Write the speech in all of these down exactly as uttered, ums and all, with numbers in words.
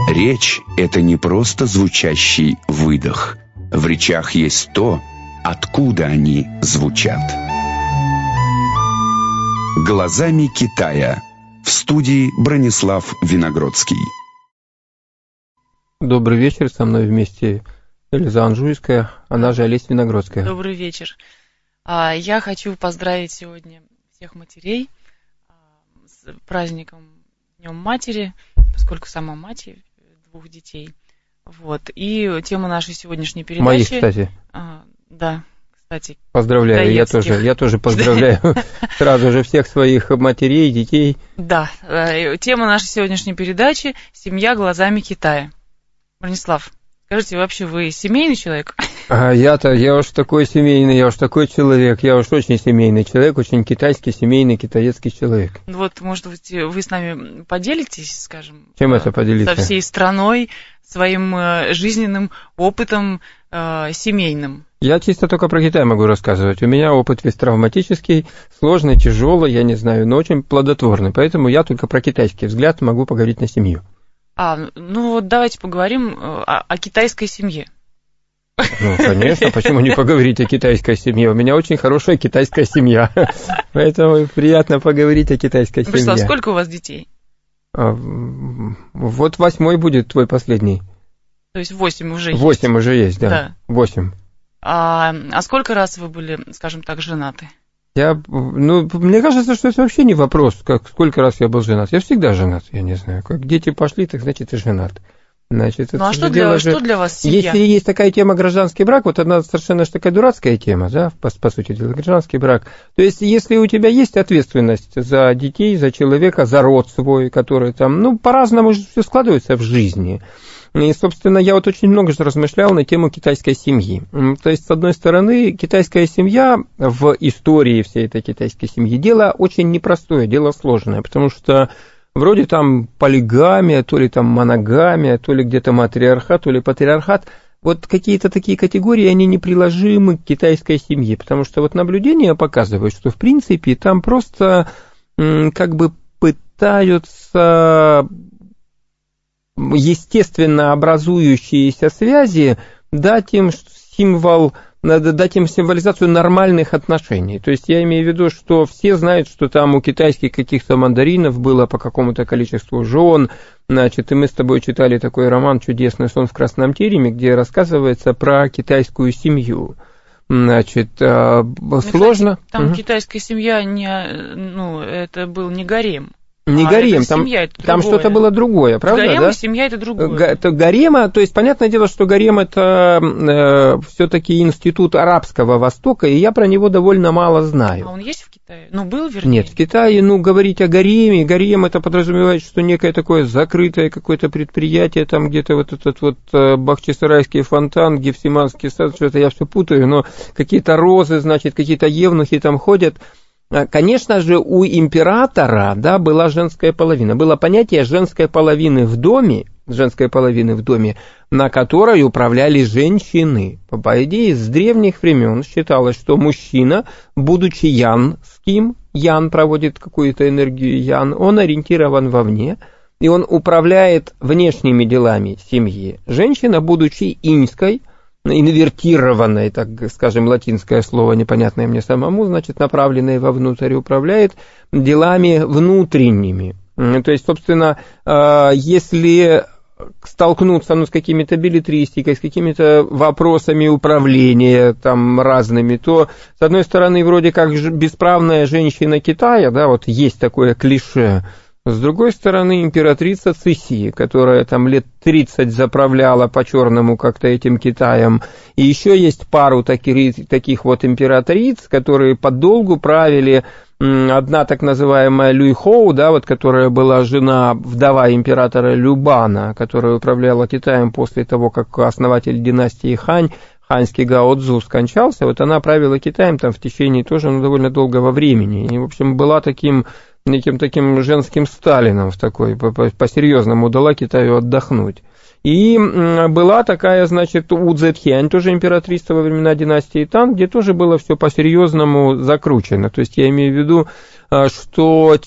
Речь – это не просто звучащий выдох. В речах есть то, откуда они звучат. «Глазами Китая». В студии Бронислав Виногродский. Добрый вечер, со мной вместе Эльза Анжуйская, она же Олеся Виногродская. Добрый вечер. Я хочу поздравить сегодня всех матерей с праздником Днем Матери, поскольку сама мать двух детей. Вот. И тема нашей сегодняшней передачи... Моих, кстати. А, да, кстати. Поздравляю, я тоже, я тоже поздравляю сразу же всех своих матерей, детей. Да, тема нашей сегодняшней передачи – «Семья глазами Китая». Бронислав, скажите, вообще вы семейный человек? А я-то, я уж такой семейный, я уж такой человек, я уж очень семейный человек, очень китайский, семейный, китаецкий человек. Вот, может быть, вы с нами поделитесь, скажем, чем это поделиться? Со всей страной, своим жизненным опытом э, семейным. Я чисто только про Китай могу рассказывать. У меня опыт весь травматический, сложный, тяжелый, я не знаю, но очень плодотворный. Поэтому я только про китайский взгляд могу поговорить на семью. А, ну вот давайте поговорим о, о китайской семье. Ну, конечно, почему не поговорить о китайской семье? У меня очень хорошая китайская семья, поэтому приятно поговорить о китайской семье. Бронислав, сколько у вас детей? А, вот восьмой будет твой последний. То есть восемь уже есть? Восемь уже есть, да. да. Восемь. А, а сколько раз вы были, скажем так, женаты? Я, ну, мне кажется, что это вообще не вопрос, как, сколько раз я был женат. Я всегда женат, я не знаю. Как дети пошли, так значит и женат. Значит, ну а что для, же, что для вас семья? Если есть такая тема гражданский брак, вот она совершенно такая дурацкая тема, да, по, по сути дела, гражданский брак. То есть, если у тебя есть ответственность за детей, за человека, за род свой, который там, ну, по-разному все складывается в жизни. И, собственно, я вот очень много же размышлял на тему китайской семьи. То есть, с одной стороны, китайская семья в истории всей этой китайской семьи дело очень непростое, дело сложное, потому что вроде там полигамия, то ли там моногамия, то ли где-то матриархат, то ли патриархат. Вот какие-то такие категории, они неприложимы к китайской семье, потому что вот наблюдения показывают, что в принципе там просто как бы пытаются естественно образующиеся связи дать им символ, дать им символизацию нормальных отношений. То есть я имею в виду, что все знают, что там у китайских каких-то мандаринов было по какому-то количеству жен. Значит, и мы с тобой читали такой роман «Чудесный сон в красном тереме», где рассказывается про китайскую семью. Значит, ну, сложно. Кстати, там угу. Китайская семья, не, ну, это был не гарем. Не а гарем, это там, семья, там что-то было другое, правда? Гарем да? и семья это другое. Это гарема, то есть понятное дело, что гарем это э, все-таки институт арабского Востока, и я про него довольно мало знаю. А он есть в Китае? Ну, был, вернее? Нет, в Китае, ну, говорить о гареме, гарем это подразумевает, что некое такое закрытое какое-то предприятие, там где-то вот этот вот Бахчисарайский фонтан, Гефсиманский сад, что-то я все путаю, но какие-то розы, значит, какие-то евнухи там ходят. Конечно же, у императора, да, была женская половина. Было понятие женской половины в доме, женской половины в доме, на которой управляли женщины. По идее, с древних времен считалось, что мужчина, будучи янским, ян проводит какую-то энергию ян, он ориентирован вовне, и он управляет внешними делами семьи. Женщина, будучи иньской, инвертированное, так скажем, латинское слово, непонятное мне самому, значит, направленное вовнутрь, управляет делами внутренними. То есть, собственно, если столкнуться ну, с какими-то беллетристикой, с какими-то вопросами управления там разными, то, с одной стороны, вроде как бесправная женщина Китая, да, вот есть такое клише. С другой стороны, императрица Цыси, которая там лет тридцать заправляла по-черному как-то этим Китаем. И еще есть пару таких, таких вот императриц, которые подолгу правили. Одна так называемая Люйхоу, да, вот, которая была жена, вдова императора Любана, которая управляла Китаем после того, как основатель династии Хань, ханьский Гао Цзу, скончался. Вот она правила Китаем там в течение тоже ну, довольно долгого времени. И, в общем, была таким... неким таким женским Сталином в такой, по-серьезному дала Китаю отдохнуть. И была такая, значит, У Цзэтхянь, тоже императрица во времена династии Тан, где тоже было все по-серьезному закручено. То есть я имею в виду, что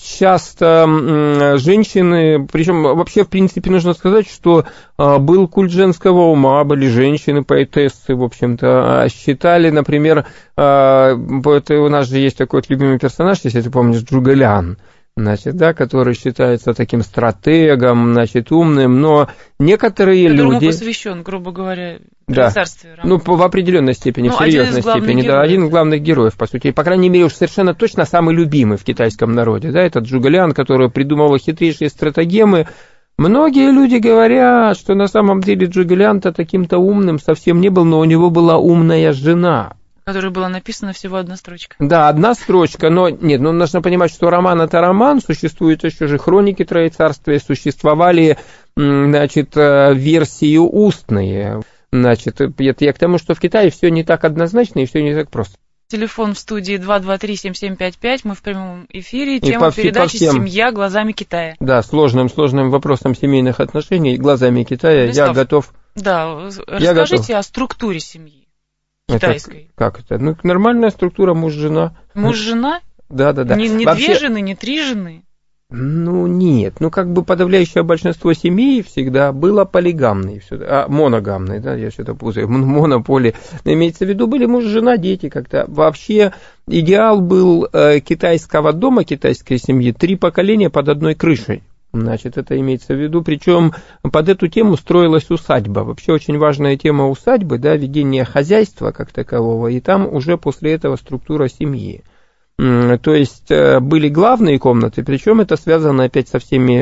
часто женщины, причем вообще, в принципе, нужно сказать, что был культ женского ума, были женщины-поэтессы, в общем-то, считали, например, это у нас же есть такой вот любимый персонаж, если ты помнишь, Джугалян, значит, да, который считается таким стратегом, значит, умным, но некоторые которому люди... посвящен, грубо говоря, да. царстве. Ну, в определенной степени, ну, в серьезной степени, да, один из главных героев, по сути, и, по крайней мере, уж совершенно точно самый любимый в китайском народе, да, этот Джугалян, который придумывал хитрейшие стратагемы. Многие люди говорят, что на самом деле Джугалян-то таким-то умным совсем не был, но у него была умная жена, в которой была написана всего одна строчка. Да, одна строчка, но нет, ну нужно понимать, что роман это роман, существуют еще же хроники Троецарствия, существовали, значит, версии устные. Значит, это я к тому, что в Китае все не так однозначно и все не так просто. Телефон в студии два два три семь семь пять пять, мы в прямом эфире, тема по, передачи по всем, «Семья глазами Китая». Да, сложным, сложным вопросом семейных отношений глазами Китая. Вячеслав, я готов. Да, я расскажите готов. о структуре семьи. Китайской. Это, как это? Ну, нормальная структура муж-жена. Муж-жена? Да, да, да. Не, не Вообще... две жены, не три жены? Ну, нет. Ну, как бы подавляющее большинство семей всегда было полигамной, а, моногамной, да, я что-то путаю, монополи. Имеется в виду, были муж-жена, дети как-то. Вообще, идеал был э, китайского дома, китайской семьи, три поколения под одной крышей. Значит, это имеется в виду, причем под эту тему строилась усадьба. Вообще очень важная тема усадьбы, да, ведение хозяйства как такового, и там уже после этого структура семьи. То есть были главные комнаты, причем это связано опять со всеми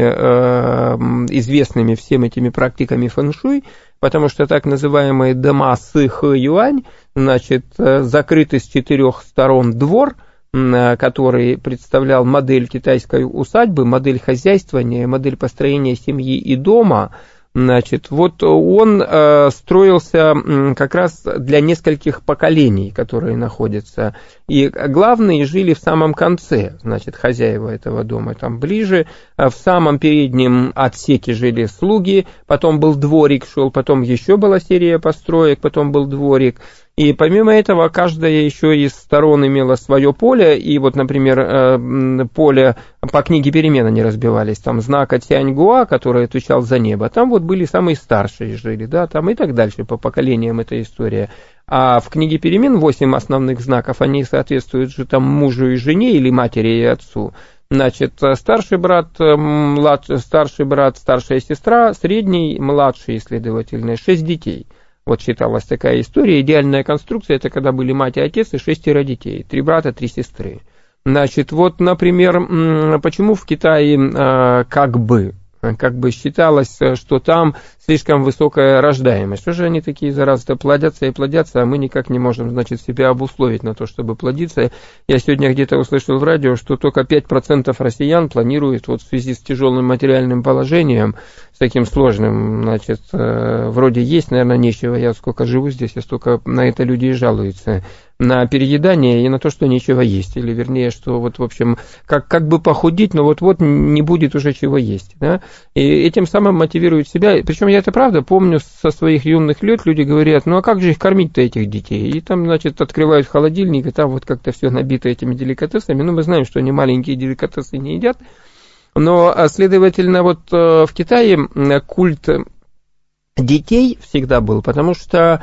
э, известными всем этими практиками фэн-шуй, потому что так называемые дома с хэ-юань, значит, закрытый с четырех сторон двор, который представлял модель китайской усадьбы, модель хозяйствования, модель построения семьи и дома. Значит, вот он э, строился как раз для нескольких поколений, которые находятся. И главные жили в самом конце, значит, хозяева этого дома там ближе. В самом переднем отсеке жили слуги, потом был дворик шел, потом еще была серия построек, потом был дворик. И помимо этого, каждая еще из сторон имела свое поле, и вот, например, поле по книге перемен они разбивались, там знака Тяньгуа, который отвечал за небо, там вот были самые старшие жили, да, там и так дальше, по поколениям эта история. А в книге перемен восемь основных знаков, они соответствуют же там мужу и жене, или матери и отцу. Значит, старший брат, младший, старший брат, старшая сестра, средний, младший, следовательно, шесть детей. Вот считалась такая история. Идеальная конструкция — это когда были мать и отец и шестеро детей. Три брата, три сестры. Значит, вот, например, почему в Китае как бы, как бы считалось, что там слишком высокая рождаемость. Что же они такие, заразы-то, плодятся и плодятся, а мы никак не можем, значит, себя обусловить на то, чтобы плодиться. Я сегодня где-то услышал в радио, что только пять процентов россиян планируют вот в связи с тяжелым материальным положением, с таким сложным, значит, вроде есть, наверное, нечего, я сколько живу здесь, я столько на это люди и жалуются, на переедание и на то, что нечего есть, или вернее, что вот, в общем, как, как бы похудеть, но вот-вот не будет уже чего есть, да, и этим самым мотивируют себя, причем я это правда помню со своих юных лет, люди говорят, ну а как же их кормить-то, этих детей, и там, значит, открывают холодильник, и там вот как-то все набито этими деликатесами, ну мы знаем, что они маленькие деликатесы не едят, но, следовательно, вот в Китае культ детей всегда был, потому что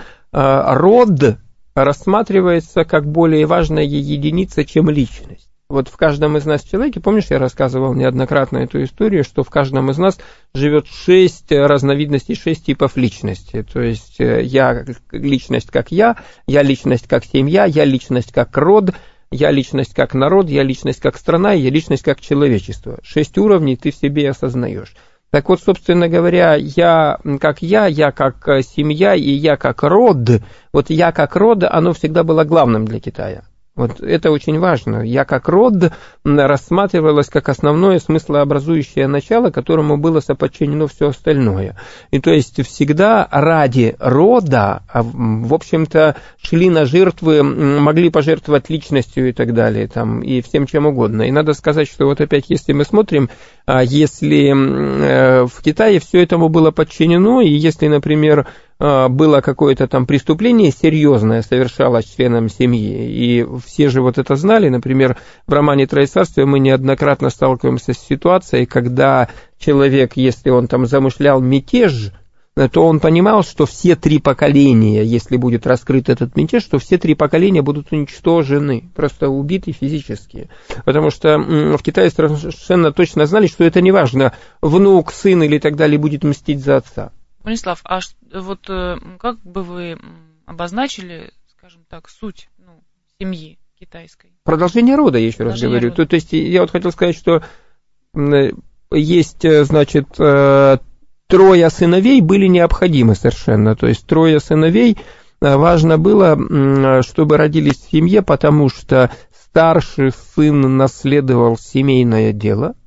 род рассматривается как более важная единица, чем личность. Вот в каждом из нас человеке, помнишь, я рассказывал неоднократно эту историю, что в каждом из нас живет шесть разновидностей, шесть типов личности. То есть я личность как я, я личность как семья, я личность как род, я личность как народ, я личность как страна, я личность как человечество. Шесть уровней ты в себе осознаешь. Так вот, собственно говоря, я как я, я как семья и я как род, вот я как род, оно всегда было главным для Китая. Вот это очень важно. Я как род рассматривалось как основное смыслообразующее начало, которому было соподчинено все остальное. И то есть всегда ради рода, в общем-то, шли на жертвы, могли пожертвовать личностью и так далее, там, и всем чем угодно. И надо сказать, что вот опять, если мы смотрим если в Китае все этому было подчинено, и если, например, было какое-то там преступление серьезное совершалось членом семьи, и все же вот это знали, например, в романе «Троецарствие» мы неоднократно сталкиваемся с ситуацией, когда человек, если он там замышлял мятеж, то он понимал, что все три поколения, если будет раскрыт этот мятеж, что все три поколения будут уничтожены, просто убиты физически. Потому что в Китае совершенно точно знали, что это не важно, внук, сын или так далее будет мстить за отца. Станислав, а вот как бы вы обозначили, скажем так, суть ну, семьи китайской? Продолжение рода, я еще раз говорю. То, то есть я вот хотел сказать, что есть, значит, трое сыновей были необходимы совершенно. То есть трое сыновей важно было, чтобы родились в семье, потому что старший сын наследовал семейное дело,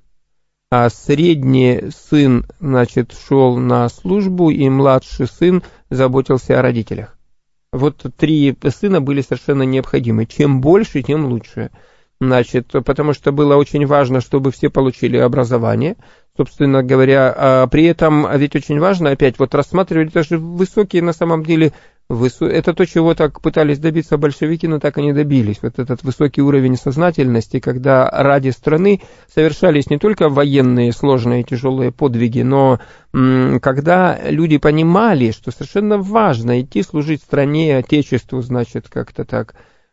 а средний сын, значит, шел на службу, и младший сын заботился о родителях. Вот три сына были совершенно необходимы. Чем больше, тем лучше. Значит, потому что было очень важно, чтобы все получили образование. Собственно говоря, при этом, ведь очень важно, опять, вот рассматривали даже высокие, на самом деле, высо... это то, чего так пытались добиться большевики, но так и не добились. Вот этот высокий уровень сознательности, когда ради страны совершались не только военные сложные тяжелые подвиги, но м- когда люди понимали, что совершенно важно идти служить стране, отечеству, значит, как-то так.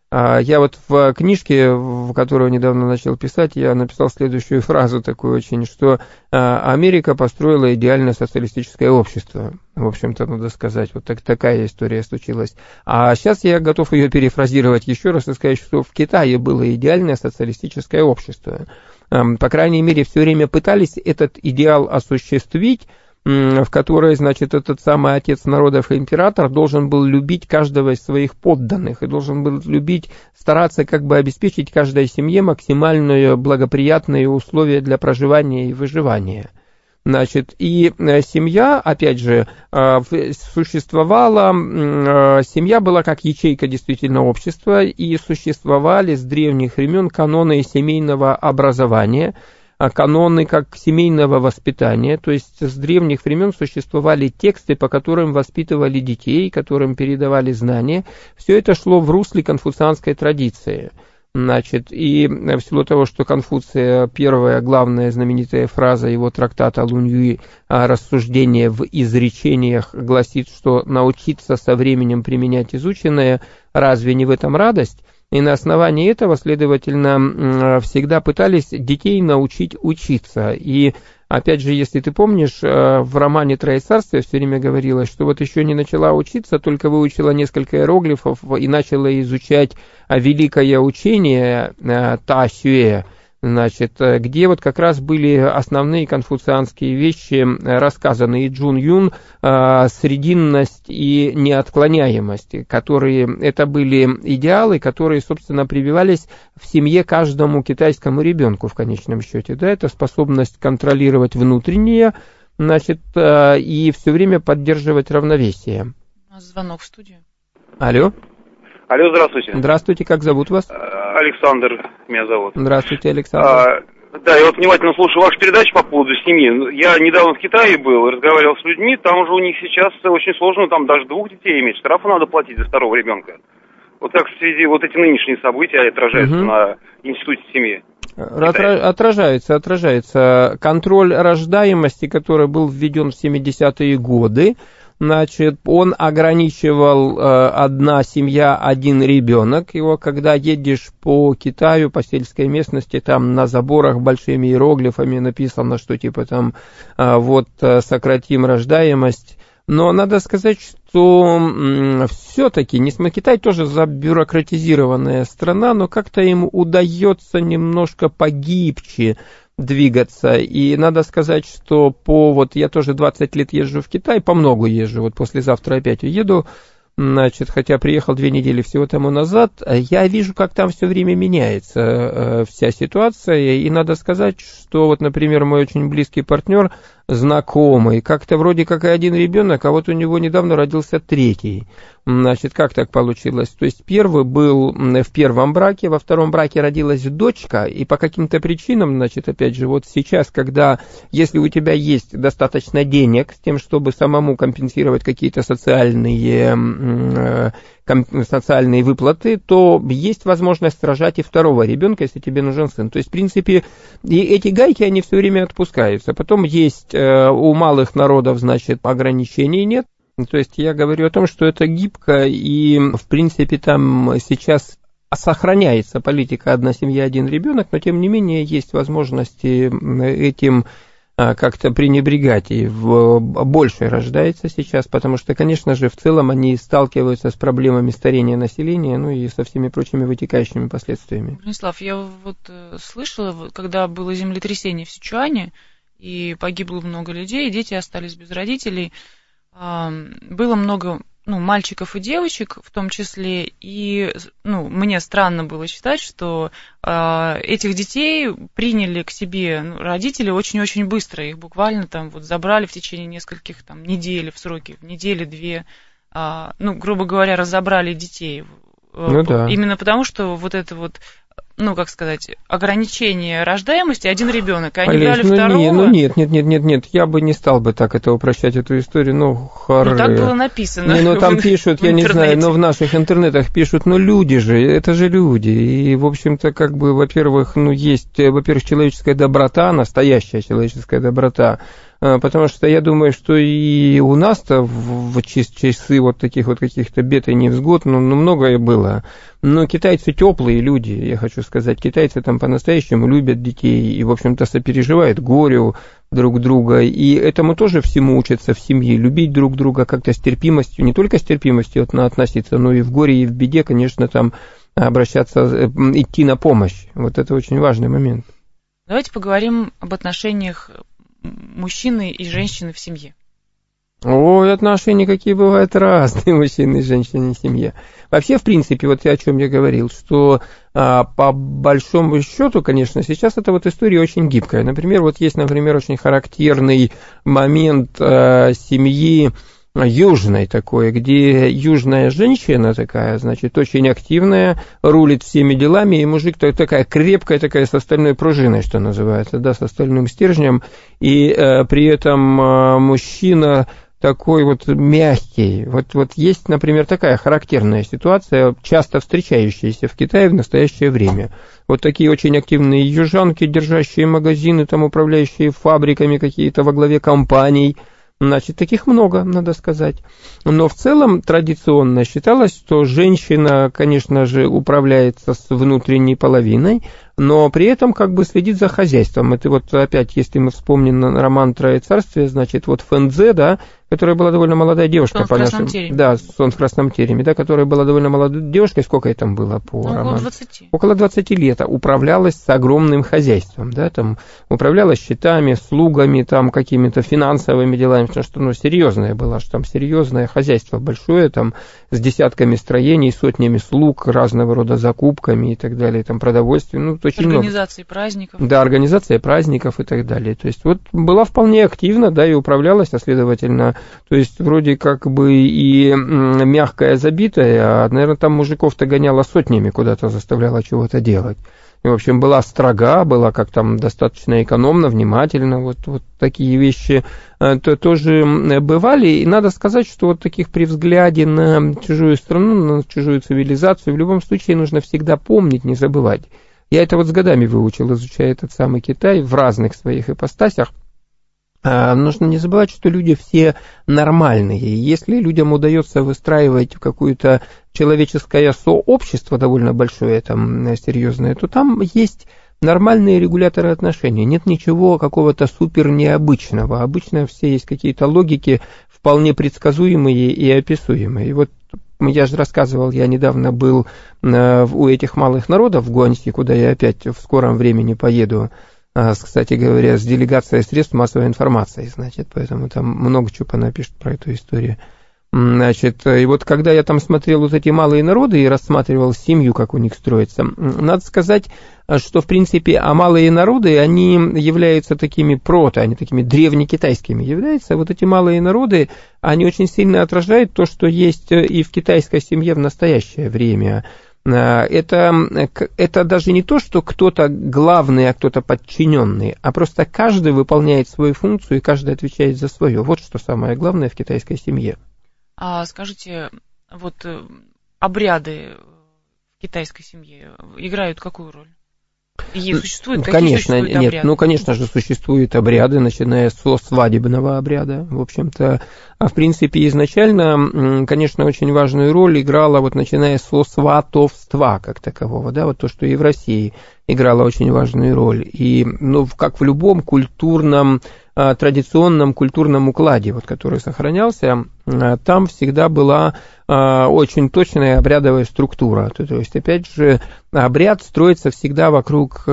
Я вот в книжке, в которую недавно начал писать, я написал следующую фразу такую очень, что Америка построила идеальное социалистическое общество. В общем-то, надо сказать, вот так, такая история случилась. А сейчас я готов ее перефразировать еще раз и сказать, что в Китае было идеальное социалистическое общество. По крайней мере, все время пытались этот идеал осуществить, в которой, значит, этот самый отец народов и император должен был любить каждого из своих подданных и должен был любить, стараться как бы обеспечить каждой семье максимально благоприятные условия для проживания и выживания. Значит, и семья, опять же, существовала, семья была как ячейка действительно общества, и существовали с древних времен каноны семейного образования, каноны как семейного воспитания, то есть с древних времен существовали тексты, по которым воспитывали детей, которым передавали знания. Все это шло в русле конфуцианской традиции. Значит, и в силу того, что Конфуция, первая главная знаменитая фраза его трактата Лунь-Юй «Рассуждение в изречениях» гласит, что научиться со временем применять изученное, разве не в этом радость? И на основании этого, следовательно, всегда пытались детей научить учиться. И, опять же, если ты помнишь, в романе «Троецарствие» все время говорилось, что вот еще не начала учиться, только выучила несколько иероглифов и начала изучать великое учение Та Сюэ, значит, где вот как раз были основные конфуцианские вещи рассказаны, и Джун Юн, срединность и неотклоняемость, которые, это были идеалы, которые, собственно, прививались в семье каждому китайскому ребенку в конечном счете, да, это способность контролировать внутреннее, значит, и все время поддерживать равновесие. У нас звонок в студию. Алло. Алло, здравствуйте. Здравствуйте, как зовут вас? Александр меня зовут. Здравствуйте, Александр. А, да, я вот внимательно слушаю вашу передачу по поводу семьи. Я недавно в Китае был, разговаривал с людьми, там уже у них сейчас очень сложно, там даже двух детей иметь, штрафы надо платить за второго ребенка. Вот как в связи вот эти нынешние события отражаются угу. на институте семьи? Отра- отражается, отражается. Контроль рождаемости, который был введен в семидесятые годы, значит, он ограничивал э, одна семья, один ребенок. Его, когда едешь по Китаю, по сельской местности, там на заборах большими иероглифами написано, что типа там э, вот сократим рождаемость. Но надо сказать, что м, все-таки, несмотря Китай тоже забюрократизированная страна, но как-то им удается немножко погибче двигаться, и надо сказать, что по, вот я тоже двадцать лет езжу в Китай, по много езжу, вот послезавтра опять уеду, значит, хотя приехал две недели всего тому назад, я вижу, как там все время меняется э, вся ситуация, и надо сказать, что вот, например, мой очень близкий партнер знакомый. Как-то вроде как и один ребенок, а вот у него недавно родился третий. Значит, как так получилось? То есть первый был в первом браке, во втором браке родилась дочка, и по каким-то причинам, значит, опять же, вот сейчас, когда, если у тебя есть достаточно денег с тем, чтобы самому компенсировать какие-то социальные, социальные выплаты, то есть возможность рожать и второго ребенка, если тебе нужен сын. То есть, в принципе, и эти гайки, они все время отпускаются. Потом есть у малых народов, значит, ограничений нет. То есть я говорю о том, что это гибко, и, в принципе, там сейчас сохраняется политика «одна семья, один ребенок», но, тем не менее, есть возможности этим как-то пренебрегать, и больше рождается сейчас, потому что, конечно же, в целом они сталкиваются с проблемами старения населения, ну и со всеми прочими вытекающими последствиями. Бронислав, я вот слышала, когда было землетрясение в Сичуане, и погибло много людей, дети остались без родителей, было много, ну, мальчиков и девочек в том числе, и, ну, мне странно было считать, что э, этих детей приняли к себе, ну, родители очень-очень быстро, их буквально там вот забрали в течение нескольких там недель, в сроки, в недели-две, э, ну, грубо говоря, разобрали детей. Ну, да. Именно потому, что вот это вот, ну, как сказать, ограничение рождаемости, один ребенок, а они Олесь, брали ну, второго. Не, ну нет, нет, нет, нет, нет, я бы не стал бы так это упрощать, эту историю, ну, хоры. Ну, так было написано. Не, ну, там пишут, я не знаю, но в наших интернетах пишут, ну, люди же, это же люди, и, в общем-то, как бы, во-первых, ну, есть, во-первых, человеческая доброта, настоящая человеческая доброта, потому что я думаю, что и у нас-то в часы вот таких вот каких-то бед и невзгод, ну, ну, многое было. Но китайцы теплые люди, я хочу сказать, китайцы там по-настоящему любят детей и, в общем-то, сопереживают горю друг друга, и этому тоже всему учатся в семье, любить друг друга как-то с терпимостью, не только с терпимостью относиться, но и в горе, и в беде, конечно, там обращаться, идти на помощь. Вот это очень важный момент. Давайте поговорим об отношениях мужчины и женщины в семье. Ой, отношения какие бывают разные, мужчины и женщины в семье. Вообще, в принципе, вот о чем я говорил, что а, по большому счету, конечно, сейчас эта вот история очень гибкая. Например, вот есть, например, очень характерный момент а, семьи южной такой, где южная женщина такая, значит, очень активная, рулит всеми делами, и мужик такая крепкая, такая со стальной пружиной, что называется, да, со стальным стержнем, и э, при этом э, мужчина такой вот мягкий. Вот, вот есть, например, такая характерная ситуация, часто встречающаяся в Китае в настоящее время. Вот такие очень активные южанки, держащие магазины, там, управляющие фабриками какие-то во главе компаний. Значит, таких много, надо сказать. Но в целом традиционно считалось, что женщина, конечно же, управляется с внутренней половиной, но при этом как бы следит за хозяйством. Это вот опять, если мы вспомним роман «Троецарствие», значит, вот Фэнзе, да, которая была довольно молодая девушка. «Сон в красном тереме». Да, «Сон в красном тереме», да, которая была довольно молодой девушкой. Сколько ей там было по ну, роману? Около двадцати. Около двадцати лет. Управлялась с огромным хозяйством, да, там, управлялась счетами, слугами, там, какими-то финансовыми делами, потому что, ну, серьезная была, что там серьезное хозяйство большое, там, с десятками строений, сотнями слуг, разного рода закупками и так далее, там, продовольствием, ну, очень много. Организации праздников. Да, организация праздников и так далее. То есть вот была вполне активна, да, и управлялась, а следовательно, то есть вроде как бы и мягкая, забитая, а, наверное, там мужиков-то гоняла сотнями куда-то, заставляла чего-то делать. И, в общем, была строга, была как там достаточно экономно, внимательно, вот, вот такие вещи то, тоже бывали. И надо сказать, что вот таких при взгляде на чужую страну, на чужую цивилизацию, в любом случае нужно всегда помнить, не забывать. Я это вот с годами выучил, изучая этот самый Китай в разных своих ипостасях. Нужно не забывать, что люди все нормальные. Если людям удается выстраивать какое-то человеческое сообщество довольно большое, там, серьезное, то там есть нормальные регуляторы отношений. Нет ничего какого-то супер необычного. Обычно все есть какие-то логики вполне предсказуемые и описуемые. И вот я же рассказывал, я недавно был у этих малых народов в Гуанси, куда я опять в скором времени поеду, кстати говоря, с делегацией средств массовой информации, значит, поэтому там много чего понапишут про эту историю. Значит, и вот когда я там смотрел вот эти малые народы и рассматривал семью, как у них строится, надо сказать, что, в принципе, а малые народы, они являются такими прото, они такими древнекитайскими являются. Вот эти малые народы, они очень сильно отражают то, что есть и в китайской семье в настоящее время. Это, это даже не то, что кто-то главный, а кто-то подчиненный, а просто каждый выполняет свою функцию, и каждый отвечает за свое. Вот что самое главное в китайской семье. А скажите, вот обряды в китайской семье играют какую роль? И существуют, какие конечно, существуют нет, обряды? ну, конечно же, существуют обряды, начиная со свадебного обряда, в общем-то. А в принципе, изначально, конечно, очень важную роль играла, вот начиная со сватовства как такового, да, вот то, что и в России играло очень важную роль. И, ну, как в любом культурном, традиционном культурном укладе, вот, который сохранялся, там всегда была очень точная обрядовая структура. То есть, опять же, обряд строится всегда вокруг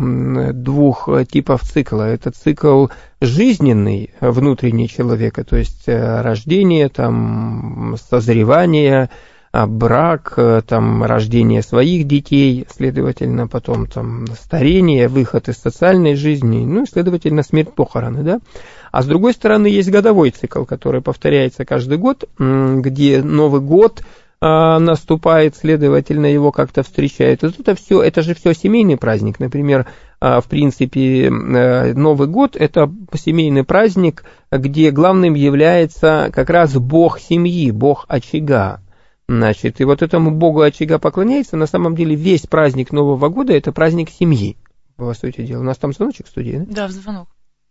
двух типов цикла. Это цикл жизненный, внутренний человека, то есть рождение, там, созревание, брак, там, рождение своих детей, следовательно, потом там, старение, выход из социальной жизни, ну и, следовательно, смерть, похороны, да. А с другой стороны, есть годовой цикл, который повторяется каждый год, где Новый год наступает, следовательно, его как-то встречают. Это, все, это же все семейный праздник. Например, в принципе, Новый год – это семейный праздник, где главным является как раз бог семьи, бог очага. Значит, и вот этому богу очага поклоняется. На самом деле весь праздник Нового года – это праздник семьи, по сути дела. У нас там звоночек в студии, да? Да, звонок.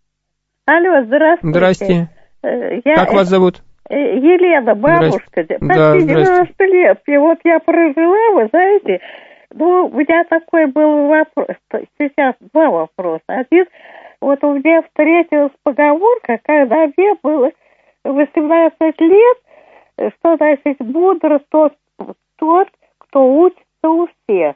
Алло, здравствуйте. Здрасте. Я... Как вас зовут? Елена, бабушка, почти да, девяносто лет. И вот я прожила, вы знаете, ну, у меня такой был вопрос, сейчас два вопроса. Один, вот у меня встретилась поговорка, когда мне было восемнадцать лет, что значит мудр тот, тот, кто учится у всех.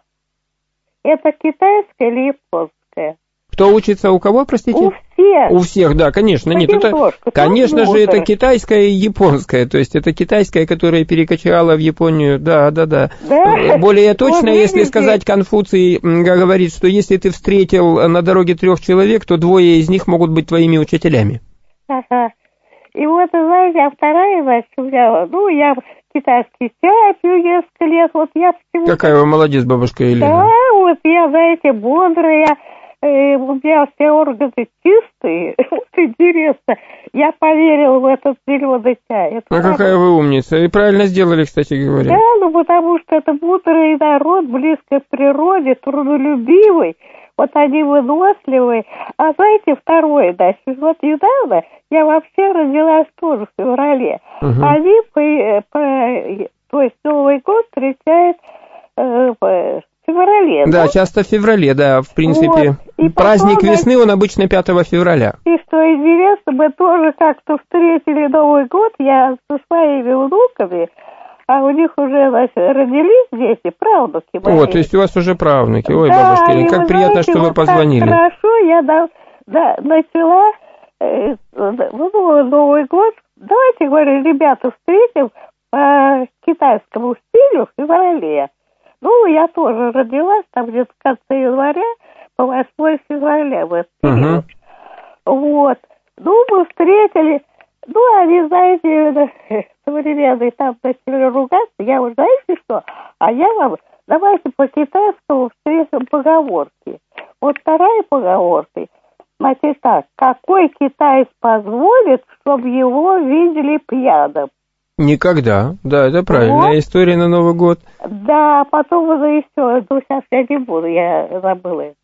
Это китайская или японская? Кто учится у кого, простите? У всех. У всех, да, конечно. Нет, это, конечно же, это китайская и японская. То есть это китайская, которая перекочевала в Японию. Да, да, да. да? Более точно, вот если сказать, Конфуций говорит, что если ты встретил на дороге трех человек, то двое из них могут быть твоими учителями. Ага. И вот, знаете, а вторая, значит, у меня, ну, я китайский чай пью несколько лет, вот я почему-то... Какая вы молодец, бабушка Елена. Да, вот я, знаете, бодрая, э, у меня все органы чистые, вот интересно, я поверила в этот зеленый чай. Это а правда? Какая вы умница, и правильно сделали, кстати говоря. Да, ну, потому что это мудрый народ, близкий к природе, трудолюбивый. Вот они выносливые. А знаете, второе, да, вот недавно я вообще родилась тоже в феврале. Угу. Они, по, по, то есть Новый год встречают э, в феврале. Да, да, часто в феврале, да, в принципе. Вот. Праздник потом, весны, он обычно пятого февраля. И что интересно, мы тоже как-то встретили Новый год, я со своими внуками. А у них уже, значит, родились дети, правнуки мои. О, то есть у вас уже правнуки. Ой, да, бабушка, как приятно, знаете, что вы вот позвонили. Хорошо, я да, да, начала э, ну, Новый год. Давайте, говорю, ребята, встретим по китайскому стилю в феврале. Ну, я тоже родилась там где-то в конце января, по восьмое февраля в этот период. Угу. Вот. Ну, мы встретили... Ну, они, знаете, современные там начали ругаться. Я уже, знаете что? А я вам, давайте по-китайскому встретим поговорки. Вот вторая поговорка. Значит так, какой китаец позволит, чтобы его видели пьяным? Никогда. Да, это правильная вот. История на Новый год. Да, потом уже еще, ну, сейчас я не буду, я забыла это.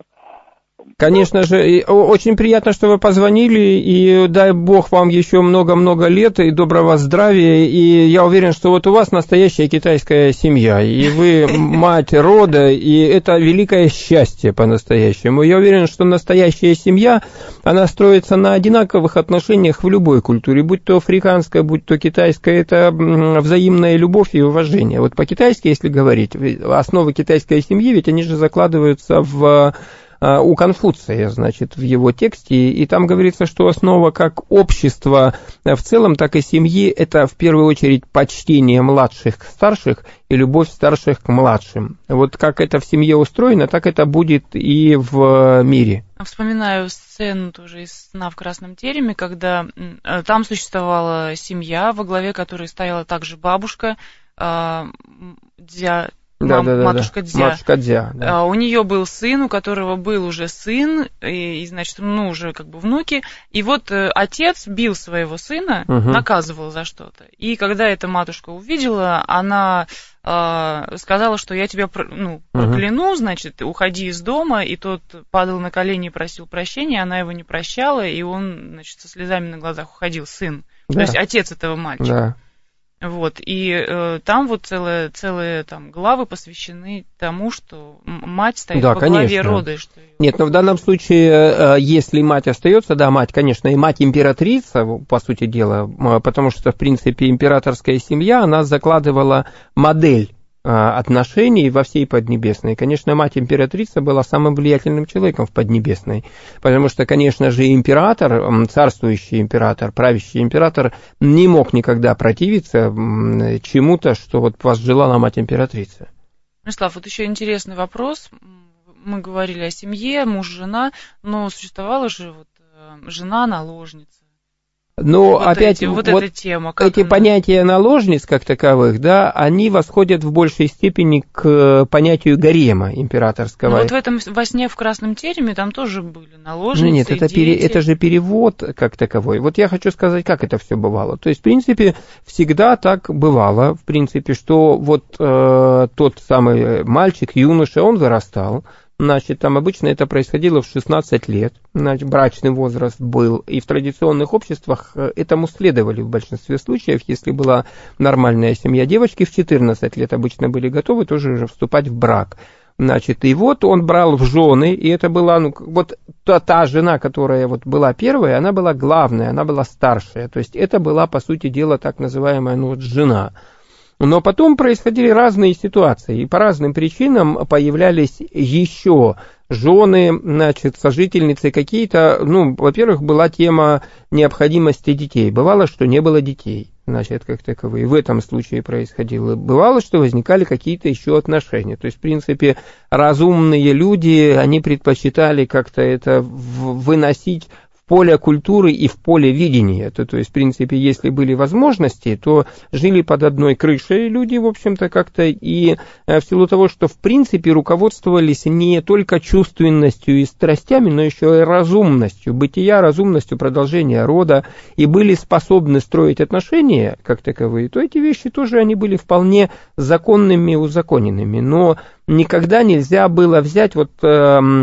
Конечно же, очень приятно, что вы позвонили, и дай бог вам еще много-много лет, и доброго здравия, и я уверен, что вот у вас настоящая китайская семья, и вы мать рода, и это великое счастье по-настоящему. Я уверен, что настоящая семья, она строится на одинаковых отношениях в любой культуре, будь то африканская, будь то китайская, это взаимная любовь и уважение. Вот по-китайски, если говорить, основы китайской семьи, ведь они же закладываются в... у Конфуция, значит, в его тексте, и там говорится, что основа как общества в целом, так и семьи – это в первую очередь почтение младших к старших и любовь старших к младшим. Вот как это в семье устроено, так это будет и в мире. Вспоминаю сцену тоже из «Сна в красном тереме», когда там существовала семья, во главе которой стояла также бабушка, дядя, Да, Мам, да, да, матушка да. Дзя. Матушка Дзя, да. А, у нее был сын, у которого был уже сын, и, и значит, ну, уже как бы внуки. И вот э, отец бил своего сына, угу. наказывал за что-то. И когда эта матушка увидела, она э, сказала, что я тебя ну, прокляну, угу. значит, уходи из дома. И тот падал на колени и просил прощения, она его не прощала, и он, значит, со слезами на глазах уходил, сын. Да. То есть отец этого мальчика. Да. Вот, и э, там вот целые, целые там главы посвящены тому, что мать стоит да, во конечно. главе рода. Что... Нет, но в данном случае, если мать остается, да, мать, конечно, и мать императрица, по сути дела, потому что, в принципе, императорская семья, она закладывала модель отношений во всей Поднебесной. Конечно, мать-императрица была самым влиятельным человеком в Поднебесной, потому что, конечно же, император, царствующий император, правящий император не мог никогда противиться чему-то, что вот возжелала мать-императрица. Мирослав, вот еще интересный вопрос. Мы говорили о семье, муж-жена, но существовала же вот жена-наложница. Но вот опять эти, вот вот эта тема, эти она... понятия наложниц как таковых, да, они восходят в большей степени к понятию гарема императорского. Ну вот в этом во сне в красном тереме там тоже были наложницы. Ну, нет, это, пере, это же перевод как таковой. Вот я хочу сказать, как это все бывало. То есть, в принципе, всегда так бывало, в принципе, что вот э, тот самый мальчик, юноша, он вырастал. Значит, там обычно это происходило в шестнадцать лет, значит, брачный возраст был, и в традиционных обществах этому следовали в большинстве случаев, если была нормальная семья. Девочки в четырнадцать лет обычно были готовы тоже уже вступать в брак. Значит, и вот он брал в жены, и это была, ну, вот та, та жена, которая вот была первая, она была главная, она была старшая, то есть это была, по сути дела, так называемая, ну, вот жена. Но потом происходили разные ситуации, и по разным причинам появлялись еще жены, значит, сожительницы какие-то. Ну, во-первых, была тема необходимости детей. Бывало, что не было детей, значит, как таковые. В этом случае происходило. Бывало, что возникали какие-то еще отношения. То есть, в принципе, разумные люди, они предпочитали как-то это выносить в поле культуры и в поле видения. Это, то есть, в принципе, если были возможности, то жили под одной крышей люди, в общем-то, как-то, и в силу того, что, в принципе, руководствовались не только чувственностью и страстями, но еще и разумностью, бытия, разумностью продолжения рода, и были способны строить отношения, как таковые, то эти вещи тоже, они были вполне законными и узаконенными. Но никогда нельзя было взять вот э,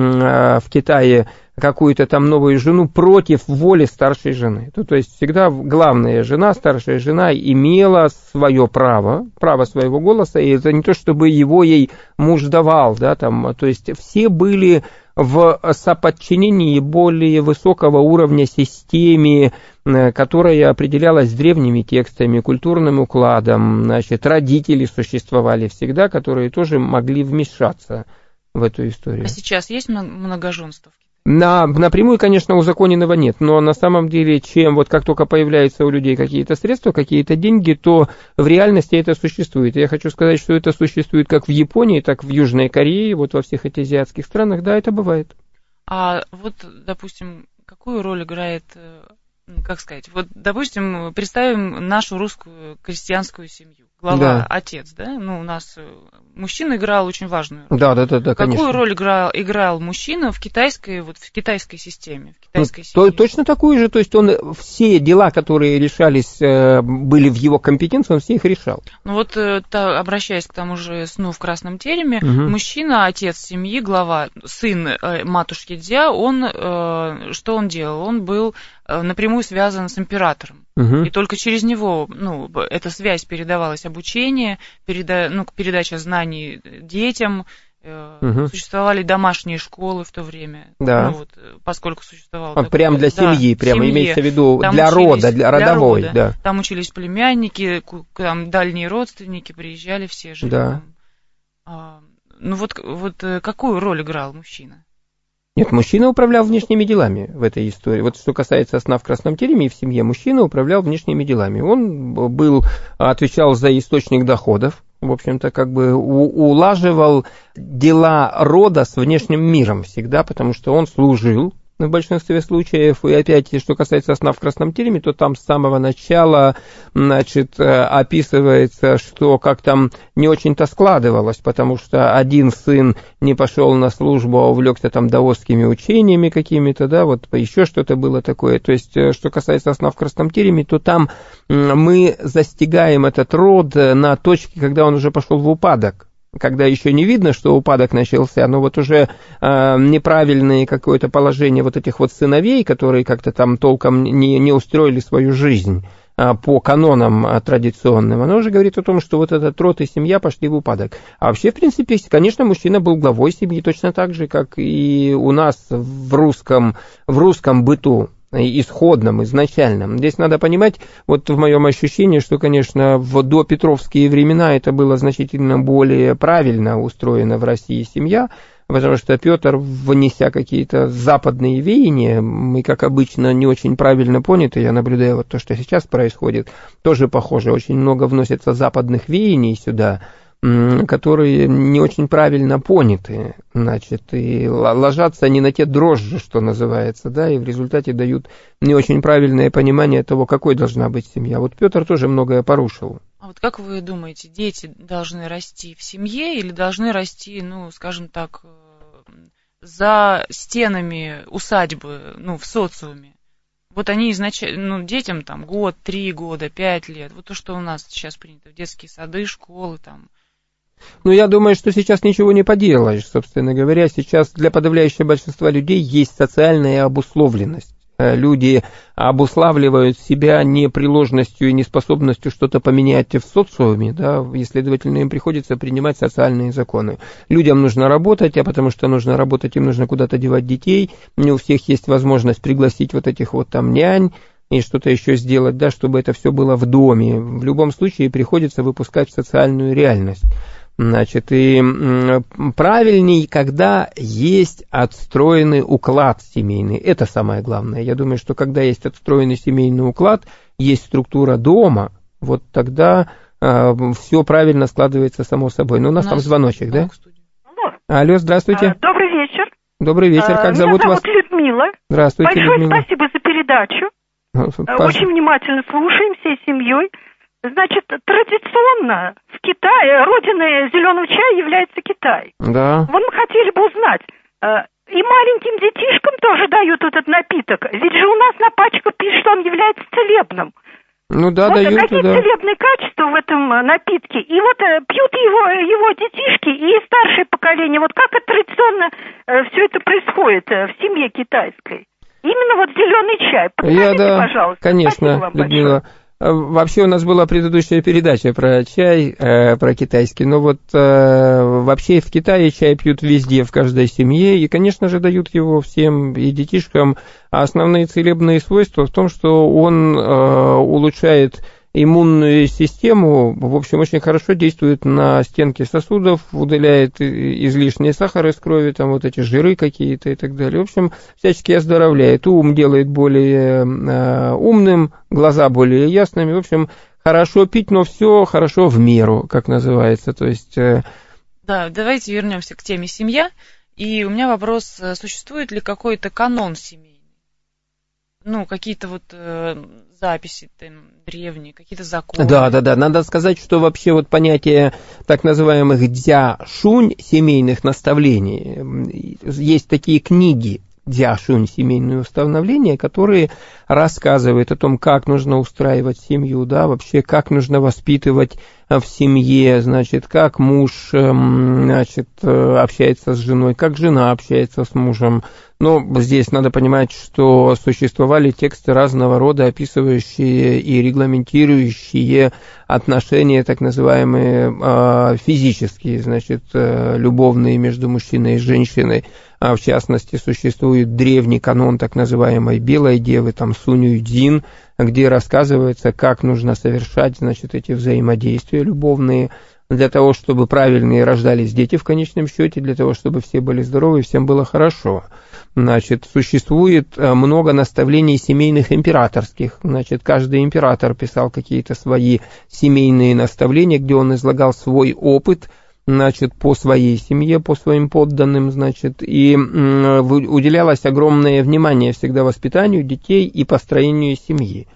э, в Китае какую-то там новую жену против воли старшей жены. То, то есть всегда главная жена, старшая жена имела свое право, право своего голоса, и это не то, чтобы его ей муж давал, да, там, то есть все были в соподчинении более высокого уровня системе, которая определялась древними текстами, культурным укладом, значит, родители существовали всегда, которые тоже могли вмешаться в эту историю. А сейчас есть многоженство? На, напрямую, конечно, узаконенного нет, но на самом деле, чем вот как только появляются у людей какие-то средства, какие-то деньги, то в реальности это существует. Я хочу сказать, что это существует как в Японии, так и в Южной Корее, вот во всех этих азиатских странах, да, это бывает. А вот, допустим, какую роль играет, как сказать, вот, допустим, представим нашу русскую крестьянскую семью. Глава, да. Отец, да? Ну, у нас мужчина играл очень важную роль. Да, да, да, да, Какую конечно. роль играл, играл мужчина в китайской, вот в китайской системе? В китайской ну, семье? Точно такую же, то есть он все дела, которые решались, были в его компетенции, он все их решал. Ну вот, та, обращаясь к тому же сну в красном тереме, угу. мужчина, отец семьи, глава, сын матушки Дзя, он, что он делал? Он был напрямую связан с императором. Угу. И только через него, ну, эта связь передавалась, обучение, переда, ну, передача знаний детям, угу. Существовали домашние школы в то время, да. ну, вот, поскольку существовал... А, прям для да, семьи, прямо семье. Имеется в виду там для учились, рода, для родовой. Для рода. Да. Там учились племянники, там дальние родственники, приезжали все жили. Да. А, ну вот, вот какую роль играл мужчина? Нет, мужчина управлял внешними делами в этой истории. Вот что касается сна в красном тереме, в семье мужчина управлял внешними делами. Он был, отвечал за источник доходов, в общем-то, как бы улаживал дела рода с внешним миром всегда, потому что он служил в большинстве случаев. И опять, что касается сна в красном тереме, то там с самого начала, значит, описывается, что как там не очень-то складывалось, потому что один сын не пошел на службу, а увлекся там даосскими учениями какими-то, да, вот еще что-то было такое. То есть, что касается сна в красном тереме, то там мы застигаем этот род на точке, когда он уже пошел в упадок, когда еще не видно, что упадок начался, но вот уже э, неправильное какое-то положение вот этих вот сыновей, которые как-то там толком не, не устроили свою жизнь э, по канонам э, традиционным, оно уже говорит о том, что вот этот род и семья пошли в упадок. А вообще, в принципе, конечно, мужчина был главой семьи точно так же, как и у нас в русском, в русском быту, исходном, изначальном. Здесь надо понимать, вот в моем ощущении, что, конечно, в допетровские времена это было значительно более правильно устроена в России семья, потому что Петр, внеся какие-то западные веяния, мы, как обычно, не очень правильно поняты, я наблюдаю вот то, что сейчас происходит, тоже похоже, очень много вносится западных веяний сюда, которые не очень правильно поняты, значит, и ложатся не на те дрожжи, что называется, да, и в результате дают не очень правильное понимание того, какой должна быть семья. Вот Петр тоже многое порушил. А вот как вы думаете, дети должны расти в семье или должны расти, ну, скажем так, за стенами усадьбы, ну, в социуме? Вот они изначально, ну, детям там год, три года, пять лет, вот то, что у нас сейчас принято, в детские сады, школы там. Ну, я думаю, что сейчас ничего не поделаешь, собственно говоря. Сейчас для подавляющего большинства людей есть социальная обусловленность. Люди обуславливают себя непреложностью и неспособностью что-то поменять в социуме, да, и, следовательно, им приходится принимать социальные законы. Людям нужно работать, а потому что нужно работать, им нужно куда-то девать детей. Не у всех есть возможность пригласить вот этих вот там нянь и что-то еще сделать, да, чтобы это все было в доме. В любом случае приходится выпускать в социальную реальность. Значит, и правильней, когда есть отстроенный уклад семейный. Это самое главное. Я думаю, что когда есть отстроенный семейный уклад, есть структура дома, вот тогда э, все правильно складывается само собой. Но у нас, у нас там звоночек, да? Алло, здравствуйте. Добрый вечер. Добрый вечер. Как Меня зовут вас? Меня зовут Людмила. Здравствуйте, Большое Людмила. спасибо за передачу. Пожалуйста. Очень внимательно слушаем всей семьей. Значит, традиционно в Китае родиной зеленого чая является Китай. Да. Вот мы хотели бы узнать, и маленьким детишкам тоже дают этот напиток, ведь же у нас на пачках пишет, что он является целебным. Ну да, вот дают, какие да. целебные качества в этом напитке? И вот э, пьют его, его детишки и старшее поколение. Вот как это традиционно э, все это происходит э, в семье китайской? Именно вот зеленый чай. Подскажите, Я, да, пожалуйста. конечно, Людмила. Большое. Вообще у нас была предыдущая передача про чай, э, про китайский, но вот э, вообще в Китае чай пьют везде, в каждой семье, и, конечно же, дают его всем и детишкам. А основные целебные свойства в том, что он э, улучшает иммунную систему, в общем, очень хорошо действует на стенки сосудов, удаляет излишний сахар из крови, там вот эти жиры какие-то и так далее. В общем, всячески оздоровляет, ум делает более э, умным, глаза более ясными. В общем, хорошо пить, но все хорошо в меру, как называется. То есть... Э... Да, давайте вернемся к теме семья. И у меня вопрос, существует ли какой-то канон семейный? Ну, какие-то вот э, записи там, древние, какие-то законы. Да, да, да. Надо сказать, что вообще вот понятие так называемых дзя-шунь, семейных наставлений, есть такие книги дзя-шунь, семейные установления, которые рассказывают о том, как нужно устраивать семью, да, вообще как нужно воспитывать в семье, значит, как муж, значит, общается с женой, как жена общается с мужем. Но здесь надо понимать, что существовали тексты разного рода, описывающие и регламентирующие отношения, так называемые физические, значит, любовные между мужчиной и женщиной. А в частности, существует древний канон так называемой белой девы, там Сунь-Юйцзин, где рассказывается, как нужно совершать, значит, эти взаимодействия любовные. для того, чтобы правильные рождались дети в конечном счете, для того, чтобы все были здоровы и всем было хорошо. Значит, существует много наставлений семейных императорских. Значит, каждый император писал какие-то свои семейные наставления, где он излагал свой опыт, значит, по своей семье, по своим подданным, значит, и уделялось огромное внимание всегда воспитанию детей и построению семьи.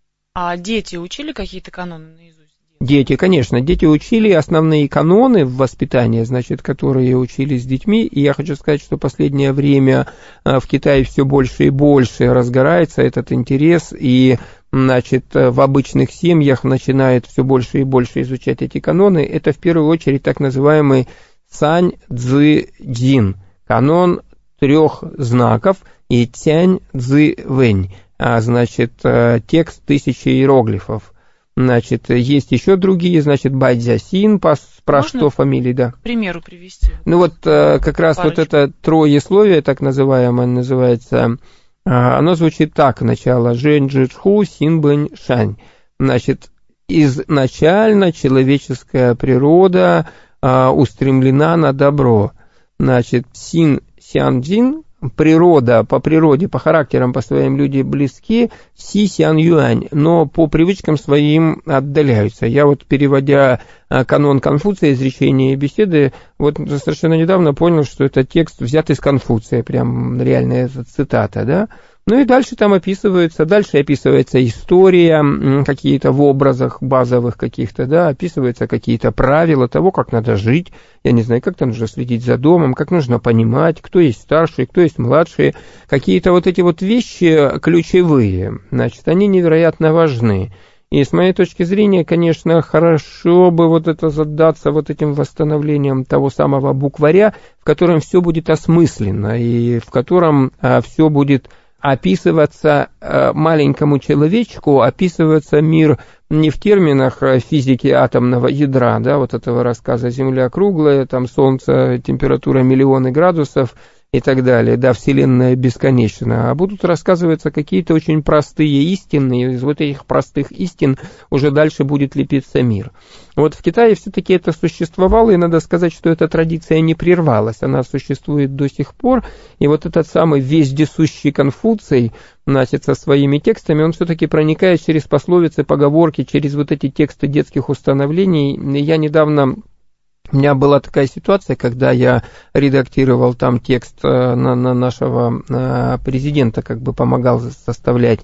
А дети учили какие-то каноны наизусть? Дети, конечно, дети учили основные каноны в воспитании, значит, которые учились с детьми, и я хочу сказать, что в последнее время в Китае все больше и больше разгорается этот интерес, и, значит, в обычных семьях начинают все больше и больше изучать эти каноны. Это в первую очередь так называемый Сань Цзы Дзин, канон трех знаков, и Тянь Цзы Вэнь, значит, текст тысячи иероглифов. Значит, есть еще другие, значит, Бадзясин, про сто фамилий, да. К примеру привести. Ну вот как раз Парочку. Вот это троесловие, так называемое, называется, оно звучит так, начало, Жэньчжичху Синбэнь Шань. Значит, изначально человеческая природа устремлена на добро. Значит, Син Сян-Дзин, природа, по природе, по характерам, по своим люди близки, Си Сян Юань, но по привычкам своим отдаляются. Я вот, переводя канон Конфуция, изречения и беседы, вот совершенно недавно понял, что это текст взят из Конфуция, прям реальная цитата, да. Ну и дальше там описывается, дальше описывается история, какие-то в образах базовых каких-то, да, описываются какие-то правила того, как надо жить, я не знаю, как там нужно следить за домом, как нужно понимать, кто есть старший, кто есть младший, какие-то вот эти вот вещи ключевые, значит, они невероятно важны. И с моей точки зрения, конечно, хорошо бы вот это задаться вот этим восстановлением того самого букваря, в котором все будет осмысленно и в котором а, все будет описываться маленькому человечку, описываться мир не в терминах физики атомного ядра, да, вот этого рассказа «Земля круглая», там Солнце, температура миллионы градусов и так далее, да, Вселенная бесконечна, а будут рассказываться какие-то очень простые истины, и из вот этих простых истин уже дальше будет лепиться мир. Вот в Китае все-таки это существовало, и надо сказать, что эта традиция не прервалась, она существует до сих пор, и вот этот самый вездесущий Конфуций, значит, со своими текстами, он все-таки проникает через пословицы, поговорки, через вот эти тексты детских установлений. Я недавно... У меня была такая ситуация, когда я редактировал там текст на, на нашего президента, как бы помогал составлять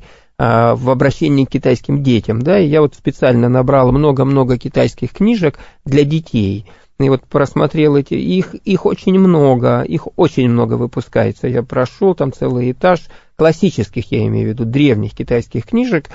в обращении к китайским детям, да, и я вот специально набрал много-много китайских книжек для детей. И вот просмотрел эти, их, их очень много, их очень много выпускается. Я прошел там целый этаж классических, я имею в виду, древних китайских книжек,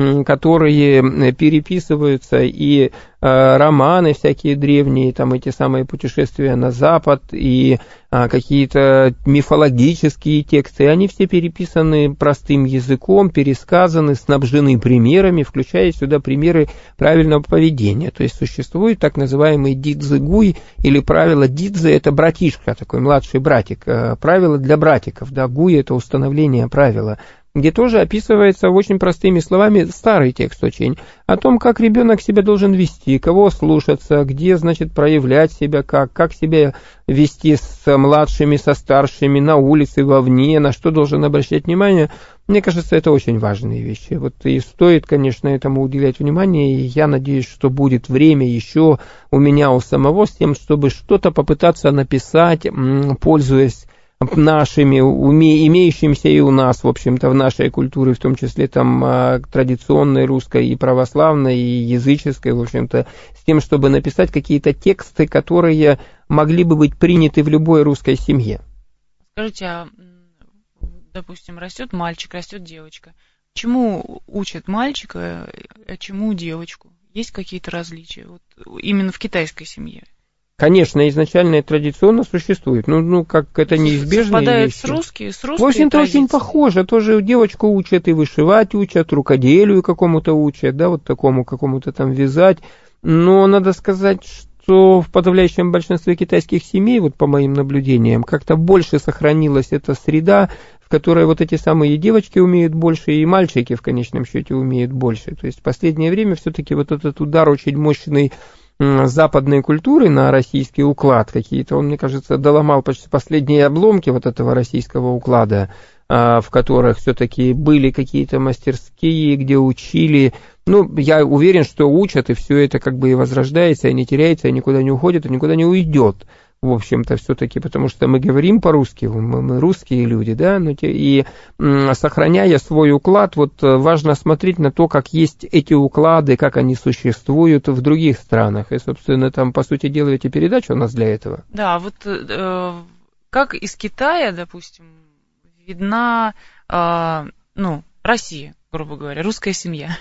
которые переписываются, и э, романы всякие древние, там эти самые путешествия на Запад, и э, какие-то мифологические тексты, они все переписаны простым языком, пересказаны, снабжены примерами, включая сюда примеры правильного поведения. То есть существует так называемый дидзы-гуй, или правило дидзы, это братишка, такой младший братик, э, правило для братиков, да, гуй это установление правила, где тоже описывается очень простыми словами старый текст очень, о том, как ребенок себя должен вести, кого слушаться, где, значит, проявлять себя, как, как себя вести с младшими, со старшими, на улице, вовне, на что должен обращать внимание. Мне кажется, это очень важные вещи. Вот и стоит, конечно, этому уделять внимание, и я надеюсь, что будет время еще у меня у самого с тем, чтобы что-то попытаться написать, пользуясь нашими, уме, имеющимися и у нас, в общем-то, в нашей культуре, в том числе там традиционной русской и православной, и языческой, в общем-то, с тем, чтобы написать какие-то тексты, которые могли бы быть приняты в любой русской семье. Скажите, а, допустим, растет мальчик, растет девочка. Чему учат мальчика, а чему девочку? Есть какие-то различия вот, именно в китайской семье? Конечно, изначально и традиционно существует, ну, ну как это неизбежно. Совпадает с русскими, с русской В общем-то, традицией. очень похоже, тоже девочку учат и вышивать учат, рукоделию какому-то учат, да, вот такому какому-то там вязать, но надо сказать, что в подавляющем большинстве китайских семей, вот по моим наблюдениям, как-то больше сохранилась эта среда, в которой вот эти самые девочки умеют больше, и мальчики в конечном счете умеют больше. То есть в последнее время все-таки вот этот удар очень мощный западной культуры на российский уклад какие-то. Он, мне кажется, доломал почти последние обломки вот этого российского уклада, в которых все-таки были какие-то мастерские, где учили. Ну, я уверен, что учат, и все это как бы и возрождается, и не теряется, и никуда не уходит, и никуда не уйдет. В общем-то, все-таки, потому что мы говорим по-русски, мы, мы русские люди, да, но те, и м, сохраняя свой уклад, вот важно смотреть на то, как есть эти уклады, как они существуют в других странах. И, собственно, там, по сути дела, эти передачи у нас для этого. Да, вот э, как из Китая, допустим, видна, э, ну, Россия, грубо говоря, русская семья.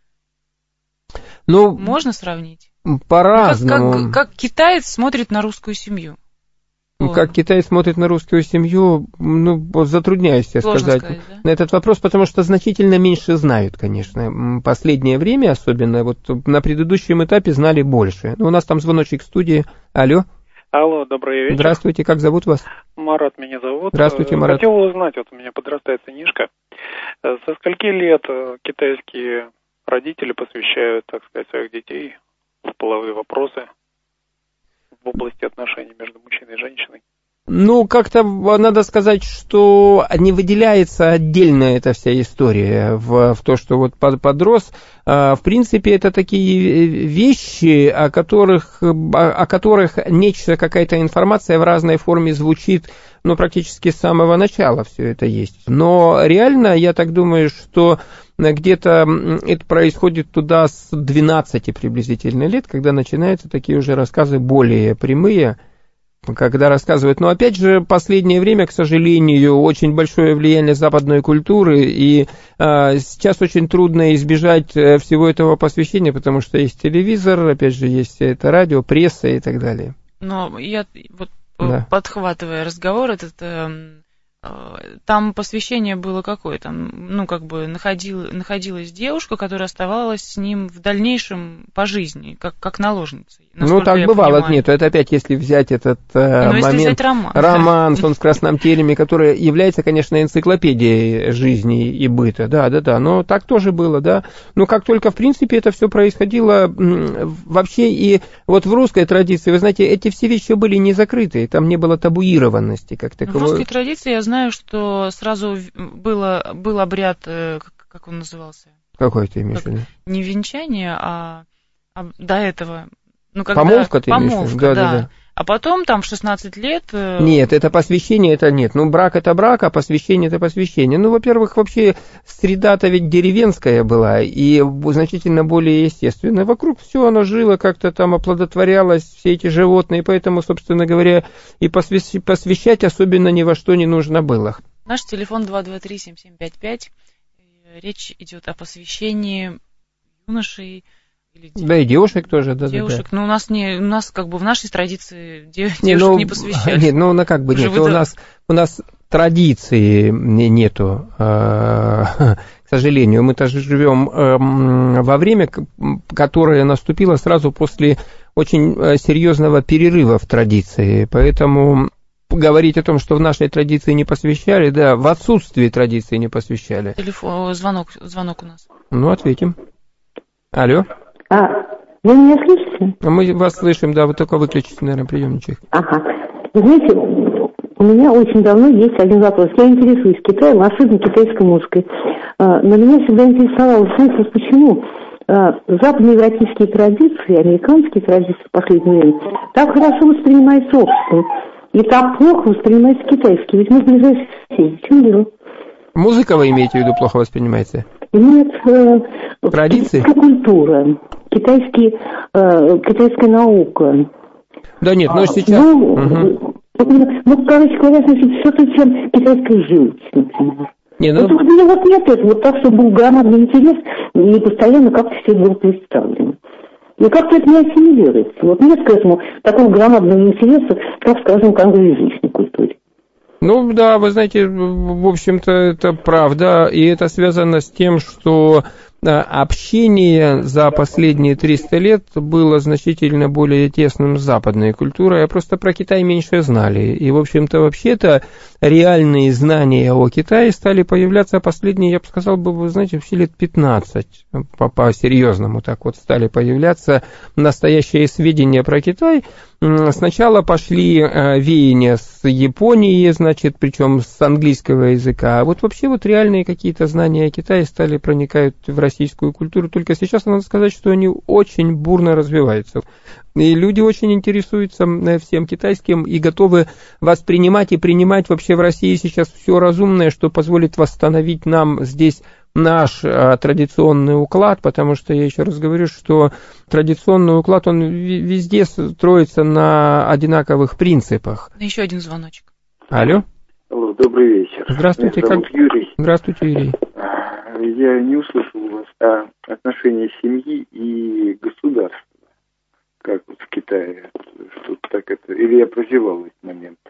Ну, можно сравнить? По-разному. Ну, как, как, как китаец смотрит на русскую семью? Ну, как китаец смотрит на русскую семью, ну, затрудняюсь себе сказать, сказать да? на этот вопрос, потому что значительно меньше знают, конечно. Последнее время, особенно вот на предыдущем этапе, знали больше. Ну, у нас там звоночек в студии. Алло. Алло, добрый вечер. Здравствуйте, как зовут вас? Марат меня зовут. Здравствуйте, Марат. Хотел узнать, вот у меня подрастает сынишка, со скольки лет китайские родители посвящают, так сказать, своих детей в половые вопросы в области отношений между мужчиной и женщиной? Ну, как-то надо сказать, что не выделяется отдельно эта вся история в, в то, что вот подрос. В принципе, это такие вещи, о которых, о которых нечто, какая-то информация в разной форме звучит, ну, практически с самого начала все это есть. Но реально, я так думаю, что где-то это происходит туда с двенадцати приблизительно лет, когда начинаются такие уже рассказы более прямые, когда рассказывают. Но опять же, последнее время, к сожалению, очень большое влияние западной культуры, и а, сейчас очень трудно избежать всего этого посвящения, потому что есть телевизор, опять же, есть это радио, пресса и так далее. Но я вот да. подхватывая разговор этот, там посвящение было какое? Там, ну, как бы находил, находилась девушка, которая оставалась с ним в дальнейшем по жизни, как, как наложница. Ну, так бывало. Понимаю. Нет, это опять, если взять этот э, ну, момент, взять роман. романс, он в красном тереме, который является, конечно, энциклопедией жизни и быта, да, да, да, но так тоже было, да. Но как только, в принципе, это все происходило вообще и вот в русской традиции, вы знаете, эти все вещи были не закрытые, там не было табуированности как таковой. В русской традиции я знаю, что сразу было, был обряд, как он назывался? Какой ты имеешь в виду? Не венчание, а, а до этого... Ну, когда... Помолвка ты Помолвка, имеешь в виду? Да, да, да. А потом там в шестнадцать лет... Нет, это посвящение, это нет. Ну, брак это брак, а посвящение это посвящение. Ну, во-первых, вообще среда-то ведь деревенская была, и значительно более естественная. Вокруг все оно жило, как-то там оплодотворялось, все эти животные, поэтому, собственно говоря, и посвящать особенно ни во что не нужно было. Наш телефон два два три семь семь пять пять. Речь идет о посвящении юношей. Или да, и девушек тоже, да, девушек. да, да. Ну, у нас не, у нас как бы в нашей традиции девушек не, не, ну, не посвящали. Нет, ну, ну как бы нет, у нас, у нас традиции нету, к сожалению. Мы-то живем во время, которое наступило сразу после очень серьезного перерыва в традиции, поэтому говорить о том, что в нашей традиции не посвящали, да, в отсутствии традиции не посвящали. Телефон, звонок, звонок у нас. Ну, ответим. Алло. А, вы меня слышите? Мы вас слышим, да, вы только выключите, наверное, приемничек. Ага. Вы знаете, у меня очень давно есть один вопрос. Я интересуюсь Китаем, особенно китайской музыкой. А, но меня всегда интересовало, знаете, почему а, западноевропейские традиции, американские традиции в последнее время так хорошо воспринимаются обществом и так плохо воспринимаются китайские. Ведь мы ближайшие соседи. В чем дело? Музыка вы имеете в виду плохо воспринимается? Нет, э, традиции? Культура, китайский, э, китайская наука. Да нет, но сейчас... Ну, угу. ну, короче говоря, значит, что-то чем китайская живопись, например. Не, ну... Вот у меня вот нет этого, вот так, чтобы был громадный интерес, и постоянно как-то все было представлено. И как-то это не ассимилируется. Вот нет к этому такого громадного интереса, как, скажем, к англоязычной культуре. Ну да, вы знаете, в общем-то это правда, и это связано с тем, что общение за последние триста лет было значительно более тесным с западной культурой, а просто про Китай меньше знали. И, в общем-то, вообще-то реальные знания о Китае стали появляться последние, я бы сказал, бы, вы знаете, вообще лет пятнадцать, по-серьезному так вот стали появляться настоящие сведения про Китай. Сначала пошли веяния с Японии, значит, причем с английского языка. А вот вообще вот реальные какие-то знания о Китае стали проникать в российскую культуру. Только сейчас надо сказать, что они очень бурно развиваются. И люди очень интересуются всем китайским и готовы воспринимать и принимать вообще в России сейчас все разумное, что позволит восстановить нам здесь наш а, традиционный уклад, потому что я еще раз говорю, что традиционный уклад, он везде строится на одинаковых принципах. Еще один звоночек. Алло. Алло, добрый вечер. Здравствуйте. Меня зовут как... Юрий. Здравствуйте, Юрий. Я не услышал у вас о отношении семьи и государства, как вот в Китае, что так это, или я прозевал этот момент?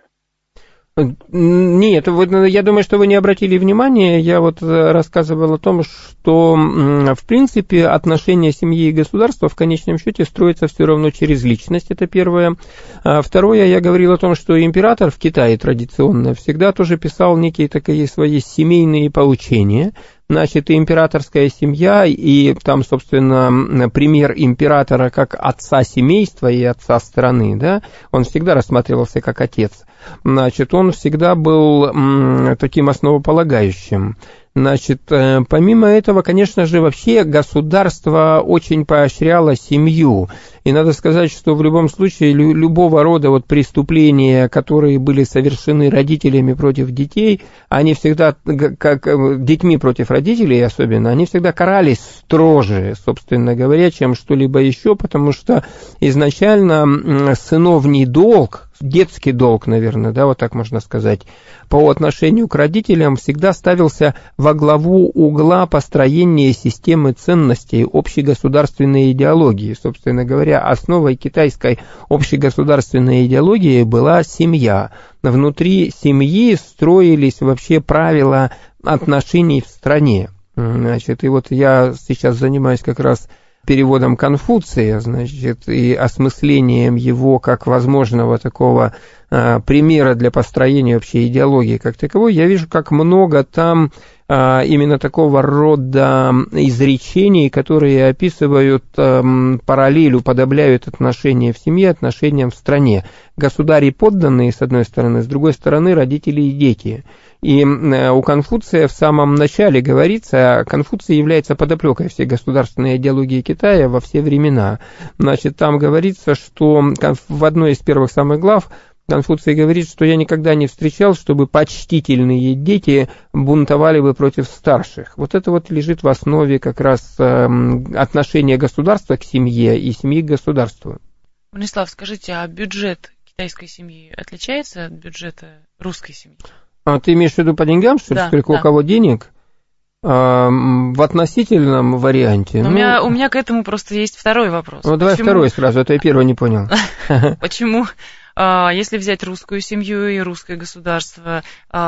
Нет, вот, я думаю, что вы не обратили внимания, я вот рассказывал о том, что, в принципе, отношения семьи и государства в конечном счете строятся все равно через личность, это первое. А второе, я говорил о том, что император в Китае традиционно всегда тоже писал некие такие свои семейные поучения. Значит, и императорская семья, и там, собственно, пример императора как отца семейства и отца страны, да, он всегда рассматривался как отец. Значит, он всегда был м, таким основополагающим. Значит, помимо этого, конечно же, вообще государство очень поощряло семью. И надо сказать, что в любом случае любого рода вот преступления, которые были совершены родителями против детей, они всегда, как детьми против родителей особенно, они всегда карались строже, собственно говоря, чем что-либо еще, потому что изначально сыновний долг, детский долг, наверное, да, вот так можно сказать, по отношению к родителям всегда ставился во главу угла построения системы ценностей общегосударственной идеологии. Собственно говоря, основой китайской общегосударственной идеологии была семья. Внутри семьи строились вообще правила отношений в стране. Значит, и вот я сейчас занимаюсь как раз переводом Конфуция, значит, и осмыслением его как возможного такого а, примера для построения вообще идеологии как таковой, я вижу, как много там а, именно такого рода изречений, которые описывают а, параллель, уподобляют отношения в семье отношениям в стране. Государи подданные, с одной стороны, с другой стороны, родители и дети. И у Конфуция в самом начале говорится, Конфуций является подоплекой всей государственной идеологии Китая во все времена. Значит, там говорится, что в одной из первых самых глав Конфуций говорит, что я никогда не встречал, чтобы почтительные дети бунтовали бы против старших. Вот это вот лежит в основе как раз отношения государства к семье и семьи к государству. Бронислав, скажите, а бюджет китайской семьи отличается от бюджета русской семьи? А ты имеешь в виду по деньгам, что ли, да, сколько да. у кого денег? А, в относительном варианте. Ну, ну, у, меня, у меня к этому просто есть второй вопрос. Ну, давай Почему? второй сразу, а то я первый не понял. Почему, если взять русскую семью и русское государство,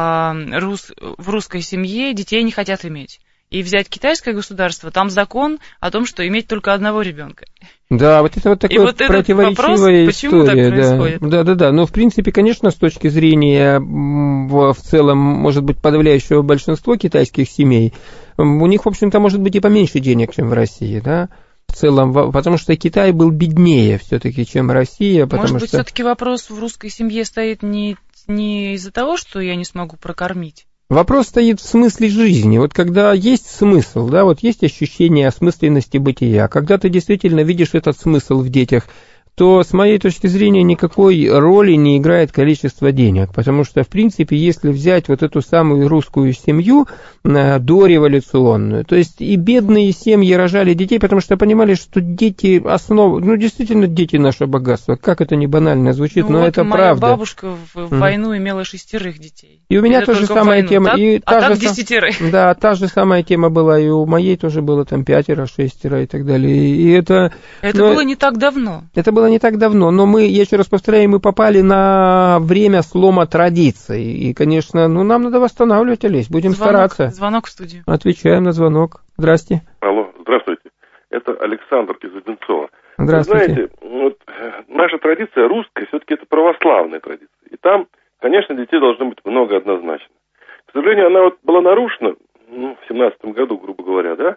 в русской семье детей не хотят иметь? И взять китайское государство, там закон о том, что иметь только одного ребенка. Да, вот это вот такая вот противоречивая вопрос, история. Да. да, да, да. Но в принципе, конечно, с точки зрения в, в целом, может быть, подавляющего большинства китайских семей, у них, в общем-то, может быть и поменьше денег, чем в России, да. В целом, потому что Китай был беднее все-таки, чем Россия. Может быть, что... все-таки вопрос в русской семье стоит не, не из-за того, что я не смогу прокормить. Вопрос стоит в смысле жизни. Вот когда есть смысл, да, вот есть ощущение осмысленности бытия, когда ты действительно видишь этот смысл в детях, то, с моей точки зрения, никакой роли не играет количество денег, потому что, в принципе, если взять вот эту самую русскую семью дореволюционную, то есть и бедные семьи рожали детей, потому что понимали, что дети основа, ну, действительно, дети наше богатство, как это не банально звучит, ну, но вот это моя правда. Моя бабушка в mm. войну имела шестерых детей. И у меня тоже самая тема. Так, и а та так же, десятерых. Да, та же самая тема была, и у моей тоже было там пятеро, шестеро и так далее. И это это но, было не так давно. Это было не так давно, но мы, я еще раз повторяю, мы попали на время слома традиций. И, конечно, ну, нам надо восстанавливать, Олесь, будем звонок, стараться. Звонок в студию. Отвечаем на звонок. Здрасте. Алло, Здравствуйте. Это Александр из Одинцова. Здравствуйте. Вы знаете, вот наша традиция русская, все-таки это православная традиция. И там, конечно, детей должно быть много однозначно. К сожалению, она вот была нарушена, ну, в семнадцатом году, грубо говоря, да.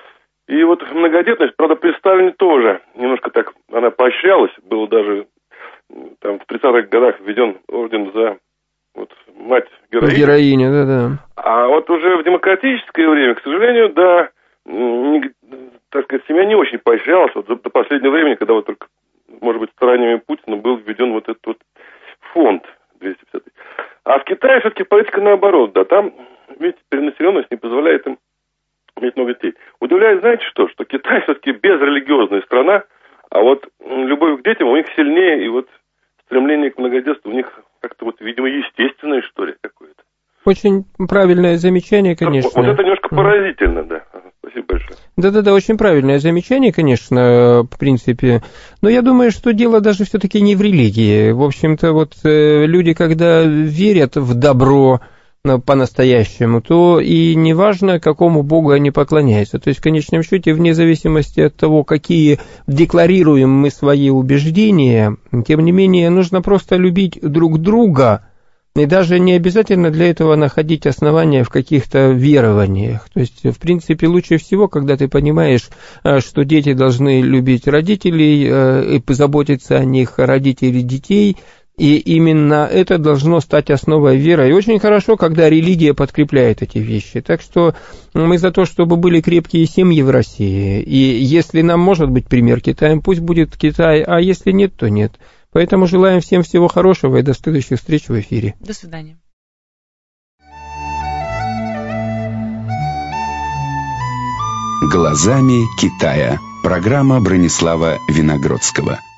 И вот многодетность, правда, при Сталине тоже немножко так, она поощрялась. Было даже там в тридцатых годах введен орден за вот, мать героиню. Героиня, да-да. А вот уже в демократическое время, к сожалению, да, не, так сказать, семья не очень поощрялась. Вот до, до последнего времени, когда вот только, может быть, стараниями Путина был введен вот этот вот фонд двести пятьдесят. А в Китае все-таки политика наоборот, да, там, видите, перенаселенность не позволяет им иметь много детей. Удивляет, знаете что, что Китай все-таки безрелигиозная страна, а вот любовь к детям у них сильнее, и вот стремление к многодетству у них как-то вот, видимо, естественное, что ли, какое-то. Очень правильное замечание, конечно. Вот, вот это немножко поразительно, да. Спасибо большое. Да-да-да, очень правильное замечание, конечно, в принципе. Но я думаю, что дело даже все-таки не в религии. В общем-то, вот люди, когда верят в добро по-настоящему, то и неважно, какому богу они поклоняются. То есть, в конечном счете, вне зависимости от того, какие декларируем мы свои убеждения, тем не менее, нужно просто любить друг друга, и даже не обязательно для этого находить основания в каких-то верованиях. То есть, в принципе, лучше всего, когда ты понимаешь, что дети должны любить родителей и позаботиться о них, родителей детей, и именно это должно стать основой веры. И очень хорошо, когда религия подкрепляет эти вещи. Так что мы за то, чтобы были крепкие семьи в России. И если нам может быть пример Китая, пусть будет Китай, а если нет, то нет. Поэтому желаем всем всего хорошего и до следующих встреч в эфире. До свидания. «Глазами Китая». Программа Бронислава Виногродского.